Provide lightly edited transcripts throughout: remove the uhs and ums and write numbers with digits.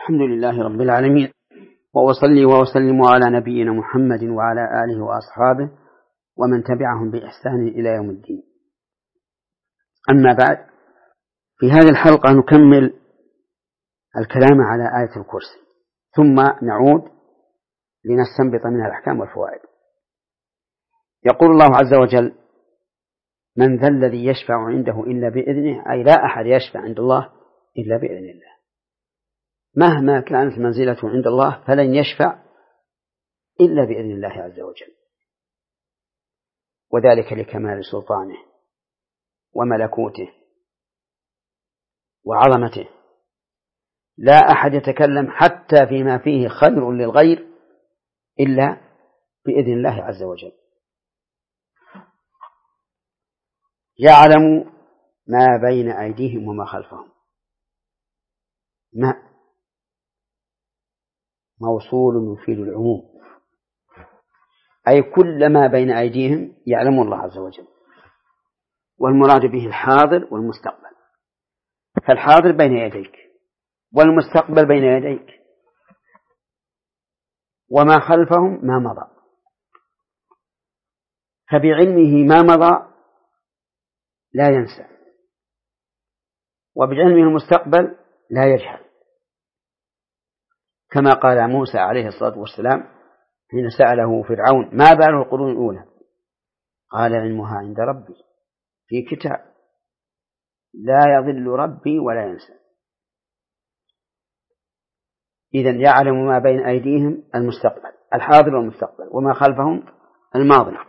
الحمد لله رب العالمين، وأصلي وأسلم على نبينا محمد وعلى آله وأصحابه ومن تبعهم بإحسان إلى يوم الدين. أما بعد، في هذه الحلقة نكمل الكلام على آية الكرسي، ثم نعود لنستنبط منها الأحكام والفوائد. يقول الله عز وجل: من ذا الذي يشفع عنده إلا بإذنه، أي لا أحد يشفع عند الله إلا بإذن الله. مهما كانت منزلته عند الله فلن يشفع إلا بإذن الله عز وجل، وذلك لكمال سلطانه وملكوته وعظمته. لا أحد يتكلم حتى فيما فيه خير للغير إلا بإذن الله عز وجل. يعلم ما بين أيديهم وما خلفهم. ما موصول يفيد العموم، أي كل ما بين أيديهم يعلم الله عز وجل، والمراد به الحاضر والمستقبل. فالحاضر بين يديك والمستقبل بين يديك، وما خلفهم ما مضى. فبعلمه ما مضى لا ينسى، وبعلمه المستقبل لا يجهل، كما قال موسى عليه الصلاة والسلام حين سأله فرعون: ما بال القرون الأولى؟ قال: علمها عند ربي في كتاب لا يضل ربي ولا ينسى. إذن يعلم ما بين أيديهم المستقبل الحاضر والمستقبل، وما خلفهم الماضي.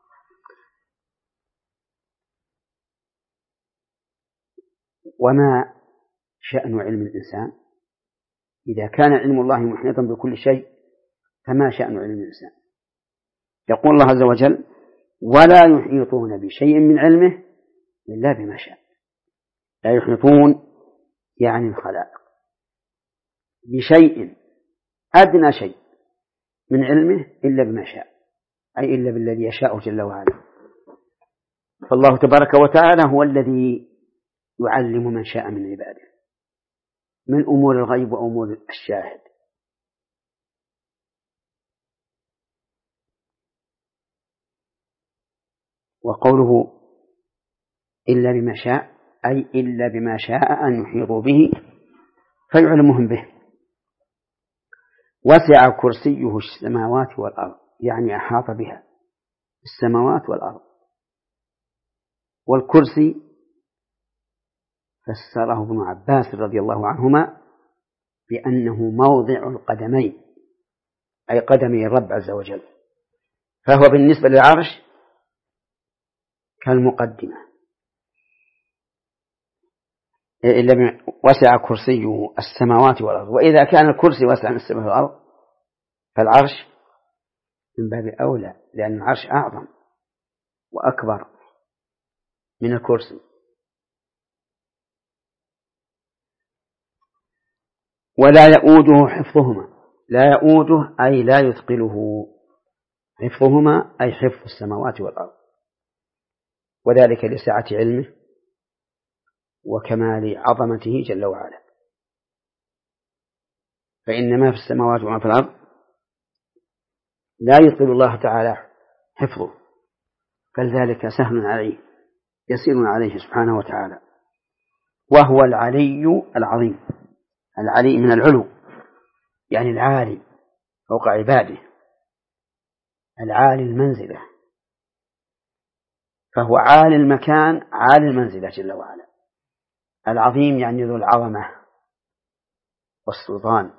وما شأن علم الإنسان؟ إذا كان علم الله محيطا بكل شيء فما شأن علم الإنسان؟ يقول الله عز وجل: ولا يحيطون بشيء من علمه إلا بما شاء. لا يحيطون يعني الخلائق بشيء أدنى شيء من علمه إلا بما شاء، أي إلا بالذي يشاء جل وعلا. فالله تبارك وتعالى هو الذي يعلم من شاء من عباده من أمور الغيب وأمور الشاهد. وقوله إلا بما شاء أي إلا بما شاء أن يحيطوا به فيعلمهم به. وسع كرسيه السماوات والأرض، يعني أحاط بها السماوات والأرض. والكرسي فسره ابن عباس رضي الله عنهما بأنه موضع القدمين، أي قدمي الرب عز وجل، فهو بالنسبة للعرش كالمقدمة. وسع كرسيه السماوات والأرض، وإذا كان الكرسي وسع من السماوات والأرض فالعرش من باب أولى، لأن العرش أعظم وأكبر من الكرسي. ولا يؤوده حفظهما. لا يؤوده أي لا يثقله. حفظهما أي حفظ السماوات والأرض، وذلك لسعة علمه وكمال عظمته جل وعلا. فإن ما في السماوات وما في الأرض لا يثقل الله تعالى حفظه، بل ذلك سهل عليه يسير عليه سبحانه وتعالى. وهو العلي العظيم. العلي من العلو، يعني العالي فوق عباده، العالي المنزلة، فهو عالي المكان عالي المنزلة جل وعلا. العظيم يعني ذو العظمة والسلطان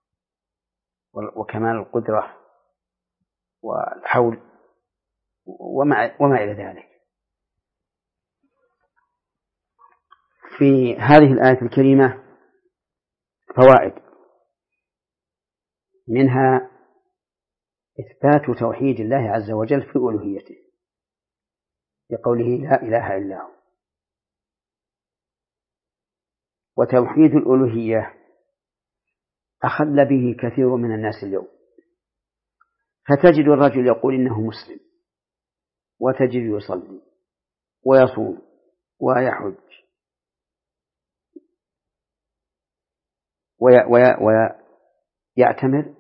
وكمال القدرة والحول وما إلى ذلك. في هذه الآية الكريمة فوائد، منها إثبات توحيد الله عز وجل في ألوهيته بقوله لا إله إلا هو. وتوحيد الألوهية أخل به كثير من الناس اليوم، فتجد الرجل يقول إنه مسلم، وتجد يصلي ويصوم ويحج ويعتمر،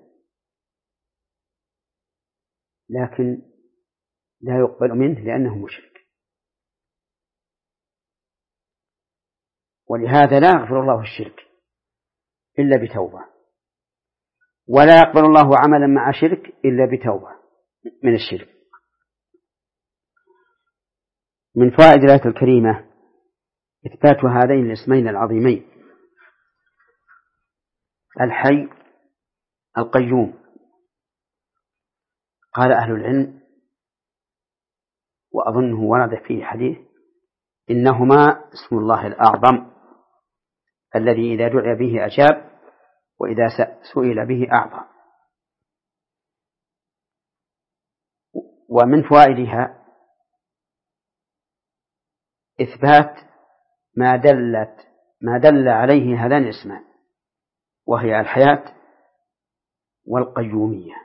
لكن لا يقبل منه لأنه مشرك، ولهذا لا يغفر الله الشرك إلا بتوبة، ولا يقبل الله عملا مع شرك إلا بتوبة من الشرك. من فوائد الآية الكريمة إثبات هذين الاسمين العظيمين: الحي القيوم. قال أهل العلم، وأظنه ورد فيه حديث: إنهما اسم الله الأعظم الذي إذا دعي به أجاب، وإذا سئل به أعطى. ومن فوائدها إثبات ما دل عليه هذان الاسمان، وهي الحياة والقيومية،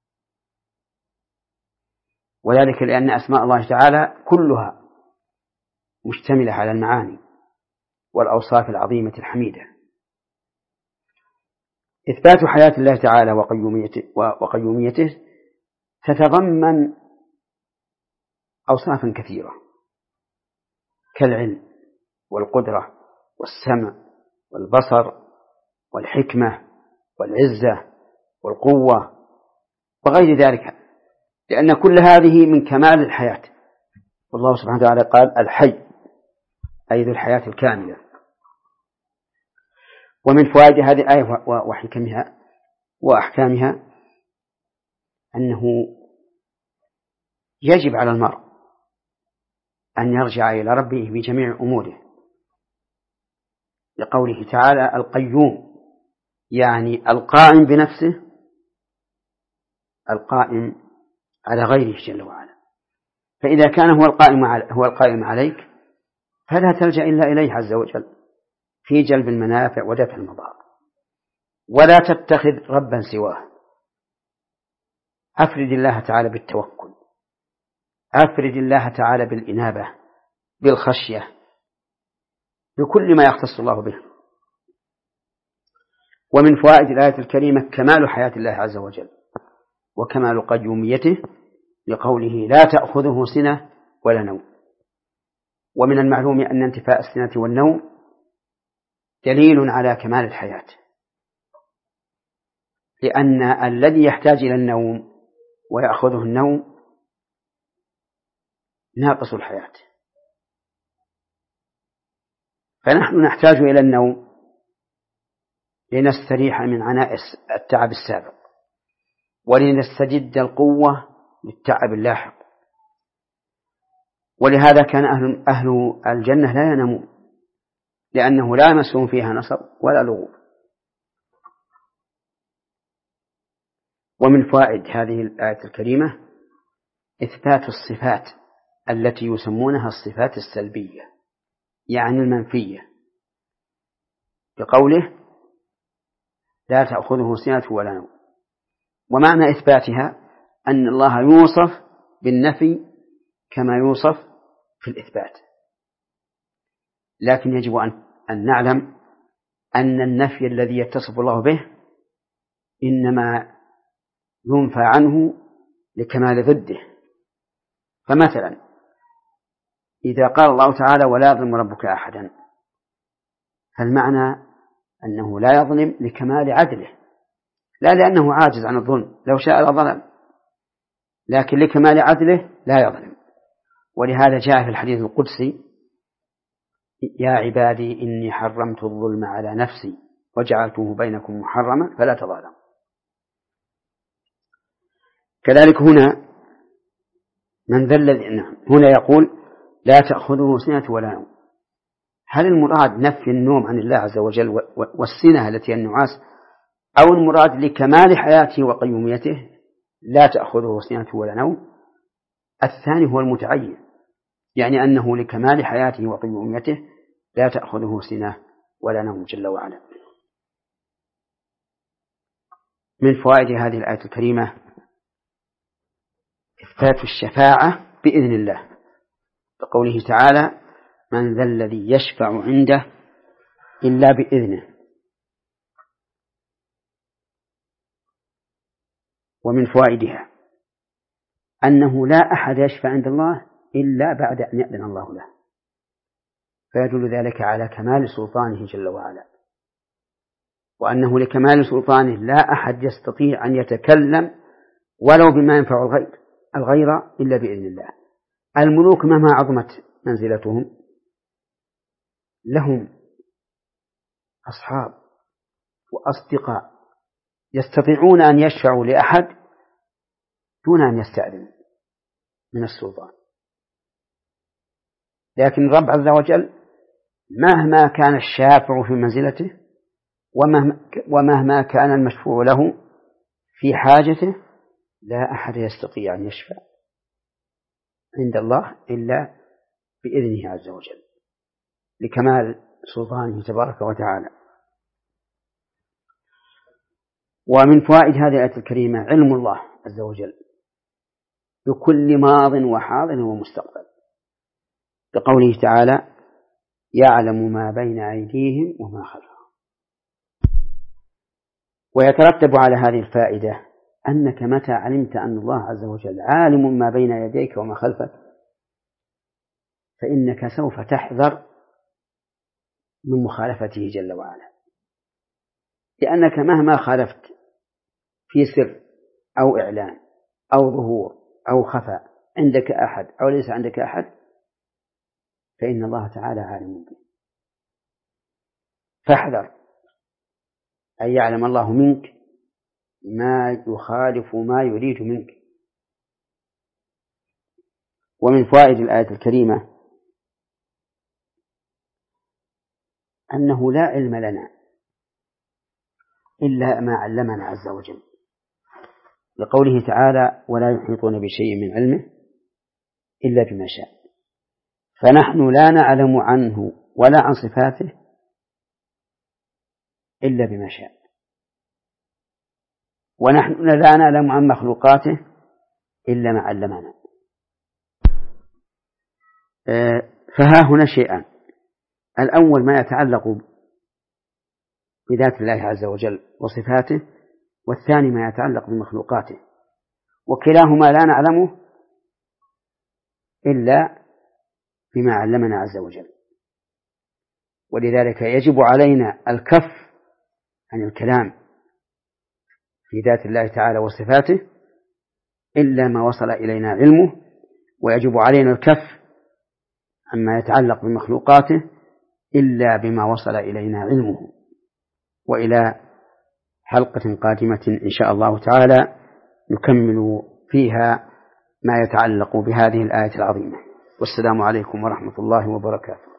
وذلك لأن أسماء الله تعالى كلها مشتملة على المعاني والأوصاف العظيمة الحميدة. إثبات حياة الله تعالى وقيوميته تتضمن أوصافا كثيرة كالعلم والقدرة والسمع والبصر والحكمة والعزة والقوة وغير ذلك، لأن كل هذه من كمال الحياة. والله سبحانه وتعالى قال: الحي، أي ذو الحياة الكاملة. ومن فوائد هذه الآية وحكمها وأحكامها أنه يجب على المرء أن يرجع إلى ربه بجميع أموره، لقوله تعالى: القيوم، يعني القائم بنفسه، القائم على غيره جل وعلا. فإذا كان هو القائم عليك فلا تلجأ إلا إليه عز وجل في جلب المنافع ودفع المضار، ولا تتخذ ربا سواه. أفرد الله تعالى بالتوكل، أفرد الله تعالى بالإنابة، بالخشية، بكل ما يختص الله به. ومن فوائد الآية الكريمة كمال حياة الله عز وجل وكمال قيوميته، لقوله: لا تأخذه سنة ولا نوم. ومن المعلوم أن انتفاء السنة والنوم دليل على كمال الحياة، لأن الذي يحتاج إلى النوم ويأخذه النوم ناقص الحياة، فنحن نحتاج إلى النوم لنستريح من عناء التعب السابق، ولنستجد القوة للتعب اللاحق. ولهذا كان أهل الجنة لا ينامون، لأنه لا يمسهم فيها نصب ولا لغوب. ومن فوائد هذه الآية الكريمة إثبات الصفات التي يسمونها الصفات السلبية، يعني المنفية، بقوله: لا تأخذه سنة ولا نوم. ومعنى إثباتها أن الله يوصف بالنفي كما يوصف في الإثبات، لكن يجب أن نعلم أن النفي الذي يتصف الله به إنما ينفى عنه لكمال ضده. فمثلا إذا قال الله تعالى: ولا يظلم ربك أحدا، فالمعنى أنه لا يظلم لكمال عدله، لا لأنه عاجز عن الظلم، لو شاء لظلم، لكن لكمال عدله لا يظلم. ولهذا جاء في الحديث القدسي: يا عبادي إني حرمت الظلم على نفسي وجعلته بينكم محرما فلا تظالموا. كذلك هنا من ذا الذي هنا يقول: لا تأخذه سنة ولا نوم. هل المراد نفي النوم عن الله عز وجل والسنة التي النعاس، أو المراد لكمال حياته وقيوميته لا تأخذه سنة ولا نوم؟ الثاني هو المتعين، يعني أنه لكمال حياته وقيوميته لا تأخذه سنة ولا نوم جل وعلا. من فوائد هذه الآية الكريمة إثبات الشفاعة بإذن الله، بقوله تعالى: من ذا الذي يشفع عنده إلا بإذنه. ومن فوائدها أنه لا أحد يشفع عند الله إلا بعد أن يأذن الله له، فيدل ذلك على كمال سلطانه جل وعلا، وأنه لكمال سلطانه لا أحد يستطيع أن يتكلم ولو بما ينفع الغير إلا بإذن الله. الملوك مهما عظمت منزلتهم لهم أصحاب وأصدقاء يستطيعون أن يشفعوا لأحد دون أن يستأذن من السلطان، لكن الرب عز وجل مهما كان الشافع في منزلته ومهما كان المشفوع له في حاجته لا أحد يستطيع أن يشفع عند الله إلا بإذنه عز وجل لكمال سلطانه تبارك وتعالى. ومن فوائد هذه الآية الكريمة علم الله عز وجل بكل ماض وحاضر ومستقبل، بقوله تعالى يعلم ما بين أيديهم وما خلفهم. ويترتب على هذه الفائدة أنك متى علمت أن الله عز وجل عالم ما بين يديك وما خلفك فإنك سوف تحذر من مخالفته جل وعلا، لأنك مهما خالفت في سر أو إعلان أو ظهور أو خفاء عندك أحد أو ليس عندك أحد فإن الله تعالى عالم به، فاحذر أن يعلم الله منك ما يخالف ما يريد منك. ومن فوائد الآية الكريمة أنه لا علم لنا إلا ما علمنا عز وجل، لقوله تعالى ولا يحيطون بشيء من علمه إلا بما شاء، فنحن لا نعلم عنه ولا عن صفاته إلا بما شاء، ونحن لا نعلم عن مخلوقاته إلا ما علمنا. فها هنا شيئان: الأول ما يتعلق بذات الله عز وجل وصفاته، والثاني ما يتعلق بمخلوقاته، وكلاهما لا نعلمه إلا بما علمنا عز وجل. ولذلك يجب علينا الكف عن الكلام في ذات الله تعالى وصفاته إلا ما وصل إلينا علمه، ويجب علينا الكف عما يتعلق بمخلوقاته إلا بما وصل إلينا علمه. وإلى حلقة قادمة إن شاء الله تعالى نكمل فيها ما يتعلق بهذه الآية العظيمة. والسلام عليكم ورحمة الله وبركاته.